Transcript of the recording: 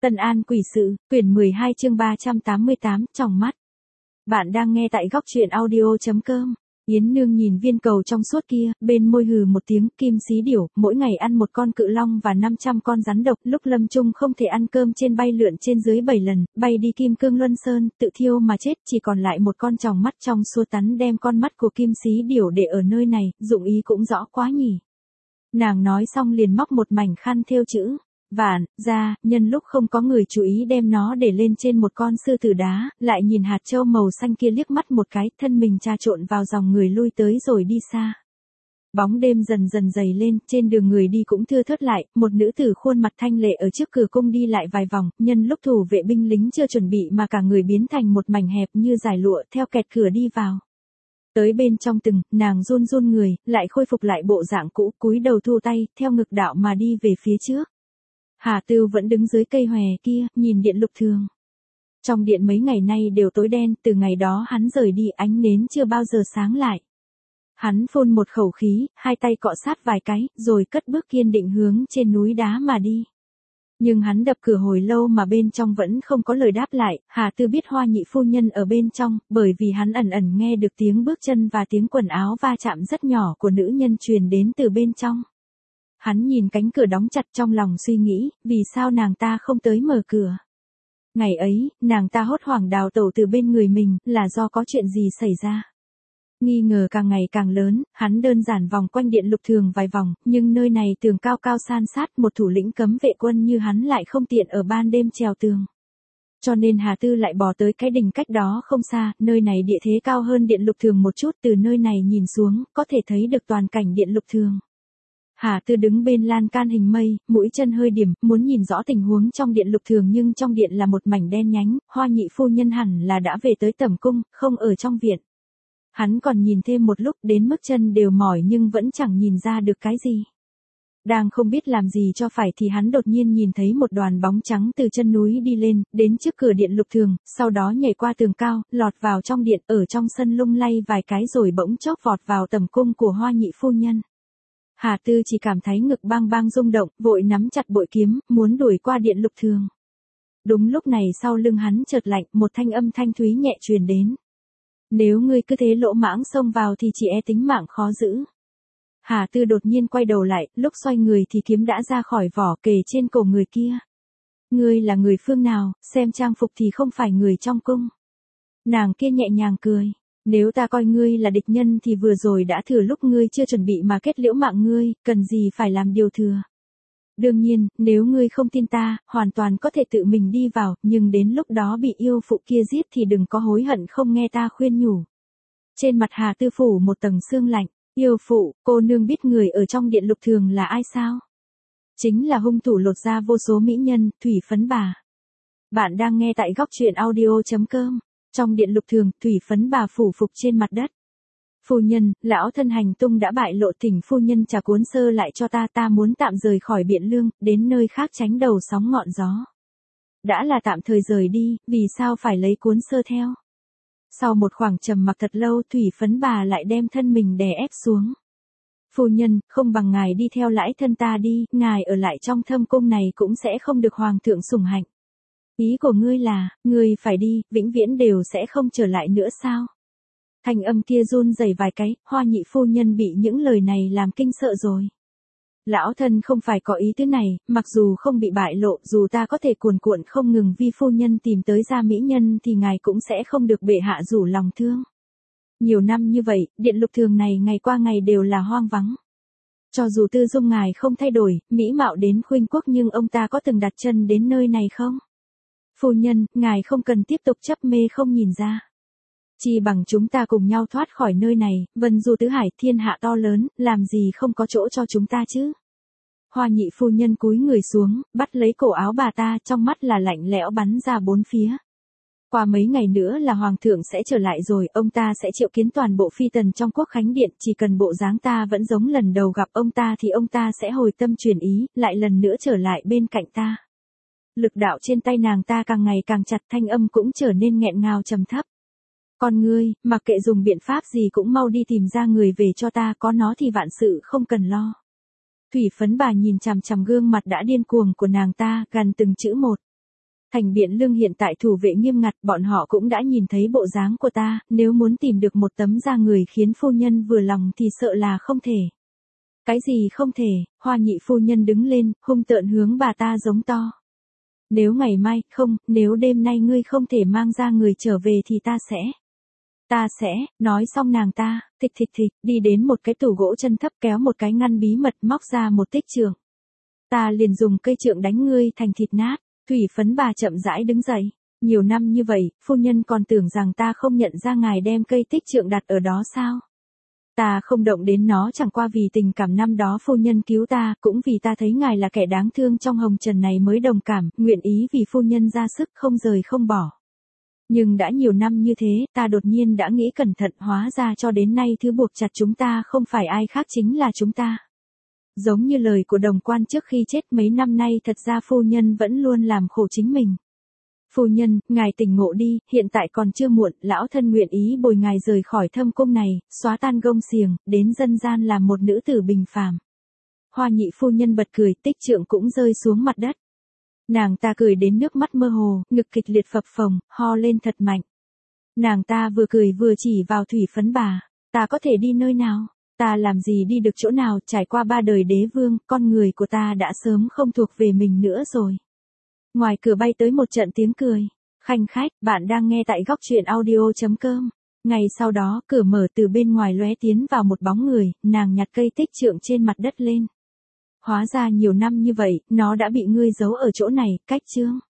Tân An Quỷ Sự, quyển 12 chương 388, tròng mắt. Bạn đang nghe tại góc truyện audio.com. Yến Nương nhìn viên cầu trong suốt kia, bên môi hừ một tiếng, Kim Xí Điểu, mỗi ngày ăn một con cự long và 500 con rắn độc, lúc lâm chung không thể ăn cơm trên bay lượn trên dưới 7 lần, bay đi Kim Cương Luân Sơn, tự thiêu mà chết, chỉ còn lại một con tròng mắt trong suốt tắn đem con mắt của Kim Xí Điểu để ở nơi này, dụng ý cũng rõ quá nhỉ. Nàng nói xong liền móc một mảnh khăn thêu chữ vạn ra, nhân lúc không có người chú ý đem nó để lên trên một con sư tử đá, lại nhìn hạt châu màu xanh kia liếc mắt một cái, thân mình trà trộn vào dòng người lui tới rồi đi xa. Bóng đêm dần dần dày lên, trên đường người đi cũng thưa thớt lại, một nữ tử khuôn mặt thanh lệ ở trước cửa cung đi lại vài vòng, nhân lúc thủ vệ binh lính chưa chuẩn bị mà cả người biến thành một mảnh hẹp như dải lụa, theo kẹt cửa đi vào. Tới bên trong từng, nàng run run người, lại khôi phục lại bộ dạng cũ, cúi đầu thu tay, theo ngực đạo mà đi về phía trước. Hà Tưu vẫn đứng dưới cây hòe kia, nhìn điện lục thường. Trong điện mấy ngày nay đều tối đen, từ ngày đó hắn rời đi ánh nến chưa bao giờ sáng lại. Hắn phun một khẩu khí, hai tay cọ sát vài cái, rồi cất bước kiên định hướng trên núi đá mà đi. Nhưng hắn đập cửa hồi lâu mà bên trong vẫn không có lời đáp lại, Hà Tư biết Hoa nhị phu nhân ở bên trong, bởi vì hắn ẩn ẩn nghe được tiếng bước chân và tiếng quần áo va chạm rất nhỏ của nữ nhân truyền đến từ bên trong. Hắn nhìn cánh cửa đóng chặt trong lòng suy nghĩ, vì sao nàng ta không tới mở cửa. Ngày ấy, nàng ta hốt hoảng đào tẩu từ bên người mình, là do có chuyện gì xảy ra. Nghi ngờ càng ngày càng lớn, hắn đơn giản vòng quanh điện lục thường vài vòng, nhưng nơi này tường cao cao san sát, một thủ lĩnh cấm vệ quân như hắn lại không tiện ở ban đêm trèo tường. Cho nên Hà Tư lại bò tới cái đỉnh cách đó không xa, nơi này địa thế cao hơn điện lục thường một chút, từ nơi này nhìn xuống, có thể thấy được toàn cảnh điện lục thường. Hà Tư đứng bên lan can hình mây, mũi chân hơi điểm, muốn nhìn rõ tình huống trong điện lục thường nhưng trong điện là một mảnh đen nhánh, Hoa nhị phu nhân hẳn là đã về tới tẩm cung, không ở trong viện. Hắn còn nhìn thêm một lúc đến mức chân đều mỏi nhưng vẫn chẳng nhìn ra được cái gì. Đang không biết làm gì cho phải thì hắn đột nhiên nhìn thấy một đoàn bóng trắng từ chân núi đi lên, đến trước cửa điện lục thường, sau đó nhảy qua tường cao, lọt vào trong điện, ở trong sân lung lay vài cái rồi bỗng chốc vọt vào tẩm cung của Hoa nhị phu nhân. Hà Tư chỉ cảm thấy ngực bang bang rung động, vội nắm chặt bội kiếm, muốn đuổi qua điện lục thường. Đúng lúc này sau lưng hắn chợt lạnh, một thanh âm thanh thúy nhẹ truyền đến. Nếu ngươi cứ thế lỗ mãng xông vào thì chỉ e tính mạng khó giữ. Hà Tư đột nhiên quay đầu lại, lúc xoay người thì kiếm đã ra khỏi vỏ kề trên cổ người kia. Ngươi là người phương nào, xem trang phục thì không phải người trong cung. Nàng kia nhẹ nhàng cười. Nếu ta coi ngươi là địch nhân thì vừa rồi đã thừa lúc ngươi chưa chuẩn bị mà kết liễu mạng ngươi, cần gì phải làm điều thừa. Đương nhiên, nếu ngươi không tin ta, hoàn toàn có thể tự mình đi vào, nhưng đến lúc đó bị yêu phụ kia giết thì đừng có hối hận không nghe ta khuyên nhủ. Trên mặt Hà Tư phủ một tầng sương lạnh, yêu phụ, cô nương biết người ở trong điện lục thường là ai sao? Chính là hung thủ lột ra vô số mỹ nhân, Thủy Phấn Bà. Bạn đang nghe tại góc truyện audio.com. Trong điện lục thường, Thủy Phấn Bà phủ phục trên mặt đất. Phu nhân, lão thân hành tung đã bại lộ, thỉnh phu nhân trả cuốn sơ lại cho ta muốn tạm rời khỏi Biện Lương, đến nơi khác tránh đầu sóng ngọn gió. Đã là tạm thời rời đi, vì sao phải lấy cuốn sơ theo? Sau một khoảng trầm mặc thật lâu, Thủy Phấn Bà lại đem thân mình đè ép xuống. Phu nhân, không bằng ngài đi theo lãi thân ta đi, ngài ở lại trong thâm cung này cũng sẽ không được hoàng thượng sủng hạnh. Ý của ngươi là, ngươi phải đi, vĩnh viễn đều sẽ không trở lại nữa sao? Thanh âm kia run rẩy vài cái, Hoa nhị phu nhân bị những lời này làm kinh sợ rồi. Lão thân không phải có ý thứ này, mặc dù không bị bại lộ, dù ta có thể cuồn cuộn không ngừng vì phu nhân tìm tới ra mỹ nhân thì ngài cũng sẽ không được bệ hạ rủ lòng thương. Nhiều năm như vậy, điện lục thường này ngày qua ngày đều là hoang vắng. Cho dù tư dung ngài không thay đổi, mỹ mạo đến khuynh quốc nhưng ông ta có từng đặt chân đến nơi này không? Phu nhân, ngài không cần tiếp tục chấp mê không nhìn ra. Chi bằng chúng ta cùng nhau thoát khỏi nơi này, vân du tứ hải, thiên hạ to lớn, làm gì không có chỗ cho chúng ta chứ? Hoa nhị phu nhân cúi người xuống, bắt lấy cổ áo bà ta, trong mắt là lạnh lẽo bắn ra bốn phía. Qua mấy ngày nữa là hoàng thượng sẽ trở lại rồi, ông ta sẽ triệu kiến toàn bộ phi tần trong quốc khánh điện, chỉ cần bộ dáng ta vẫn giống lần đầu gặp ông ta thì ông ta sẽ hồi tâm chuyển ý, lại lần nữa trở lại bên cạnh ta. Lực đạo trên tay nàng ta càng ngày càng chặt, thanh âm cũng trở nên nghẹn ngào trầm thấp. Con ngươi, mặc kệ dùng biện pháp gì cũng mau đi tìm ra người về cho ta, có nó thì vạn sự không cần lo. Thủy Phấn Bà nhìn chằm chằm gương mặt đã điên cuồng của nàng ta, gần từng chữ một. Thành Biện Lương hiện tại thủ vệ nghiêm ngặt, bọn họ cũng đã nhìn thấy bộ dáng của ta, nếu muốn tìm được một tấm da người khiến phu nhân vừa lòng thì sợ là không thể. Cái gì không thể? Hoa nhị phu nhân đứng lên, hung tợn hướng bà ta giống to. Nếu ngày mai, không, nếu đêm nay ngươi không thể mang ra người trở về thì ta sẽ, nói xong nàng ta, thịch, đi đến một cái tủ gỗ chân thấp kéo một cái ngăn bí mật móc ra một tích trượng. Ta liền dùng cây trượng đánh ngươi thành thịt nát. Thủy Phấn bà chậm rãi đứng dậy. Nhiều năm như vậy, phu nhân còn tưởng rằng ta không nhận ra ngài đem cây tích trượng đặt ở đó sao? Ta không động đến nó chẳng qua vì tình cảm năm đó phu nhân cứu ta, cũng vì ta thấy ngài là kẻ đáng thương trong hồng trần này mới đồng cảm, nguyện ý vì phu nhân ra sức không rời không bỏ. Nhưng đã nhiều năm như thế, ta đột nhiên đã nghĩ cẩn thận, hóa ra cho đến nay thứ buộc chặt chúng ta không phải ai khác chính là chúng ta. Giống như lời của đồng quan trước khi chết mấy năm nay, thật ra phu nhân vẫn luôn làm khổ chính mình. Phu nhân, ngài tỉnh ngộ đi, hiện tại còn chưa muộn, lão thân nguyện ý bồi ngài rời khỏi thâm cung này, xóa tan gông xiềng, đến dân gian làm một nữ tử bình phàm. Hoa nhị phu nhân bật cười, tích trượng cũng rơi xuống mặt đất. Nàng ta cười đến nước mắt mơ hồ, ngực kịch liệt phập phồng, ho lên thật mạnh. Nàng ta vừa cười vừa chỉ vào Thủy Phấn bà, ta có thể đi nơi nào? Ta làm gì đi được chỗ nào, trải qua 3 đời đế vương, con người của ta đã sớm không thuộc về mình nữa rồi. Ngoài cửa bay tới một trận tiếng cười. Khanh khách, bạn đang nghe tại góc truyện audio.com. Ngày sau đó, cửa mở từ bên ngoài lóe tiến vào một bóng người, nàng nhặt cây tích trượng trên mặt đất lên. Hóa ra nhiều năm như vậy, nó đã bị ngươi giấu ở chỗ này, cách chương.